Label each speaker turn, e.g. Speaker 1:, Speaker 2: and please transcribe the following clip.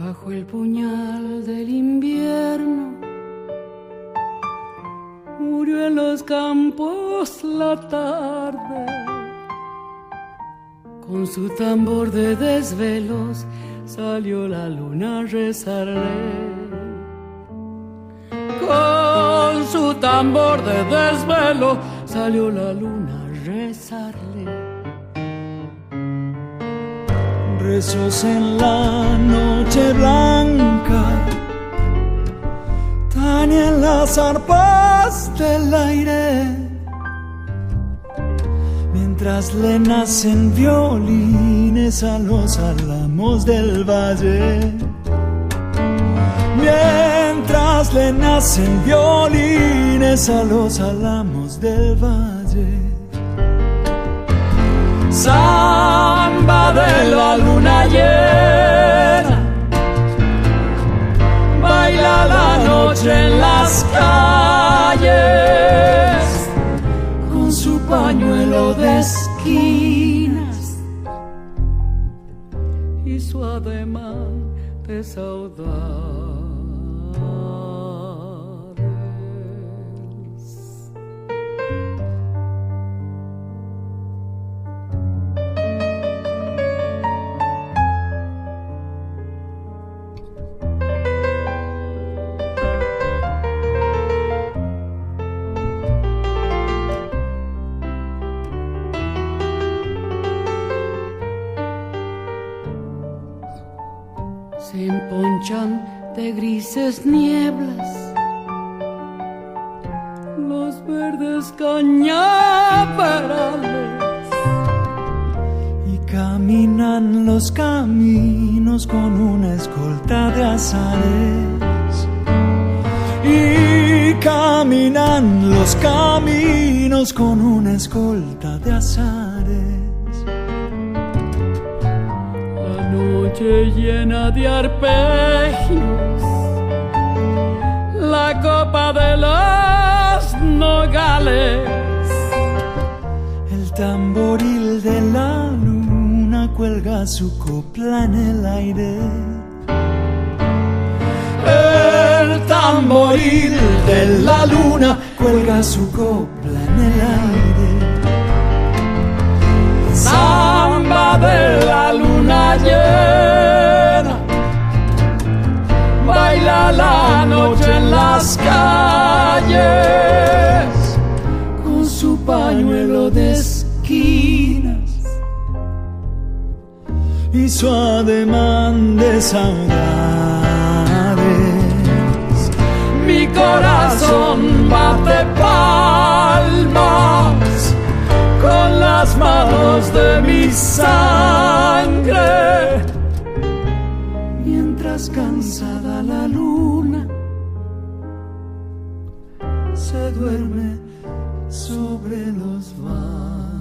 Speaker 1: Bajo el puñal del invierno murió en los campos la tarde. Con su tambor de desvelos salió la luna a rezarle. Con su tambor de desvelo salió la luna a rezarle.
Speaker 2: Rezos en la noche blanca, tañen las arpas del aire, mientras le nacen violines a los álamos del valle. Mientras le nacen violines a los álamos del valle. Samba de la luna llena, baila la noche en las calles, con su pañuelo de esquinas
Speaker 1: y su ademán de saudades. Se emponchan de grises nieblas los verdes cañaverales,
Speaker 2: y caminan los caminos con una escolta de azares. Y caminan los caminos con una escolta de azares.
Speaker 1: Noche llena de arpegios, la copa de los nogales,
Speaker 2: el tamboril de la luna cuelga su copla en el aire. El tamboril de la luna cuelga su copla en el aire. Samba de la luna llena, baila la noche en las calles,
Speaker 1: con su pañuelo de esquinas
Speaker 2: y su ademán de saudades.
Speaker 1: Mi corazón bate palmas con las manos de mi sangre, mientras cansada la luna se duerme sobre los valles.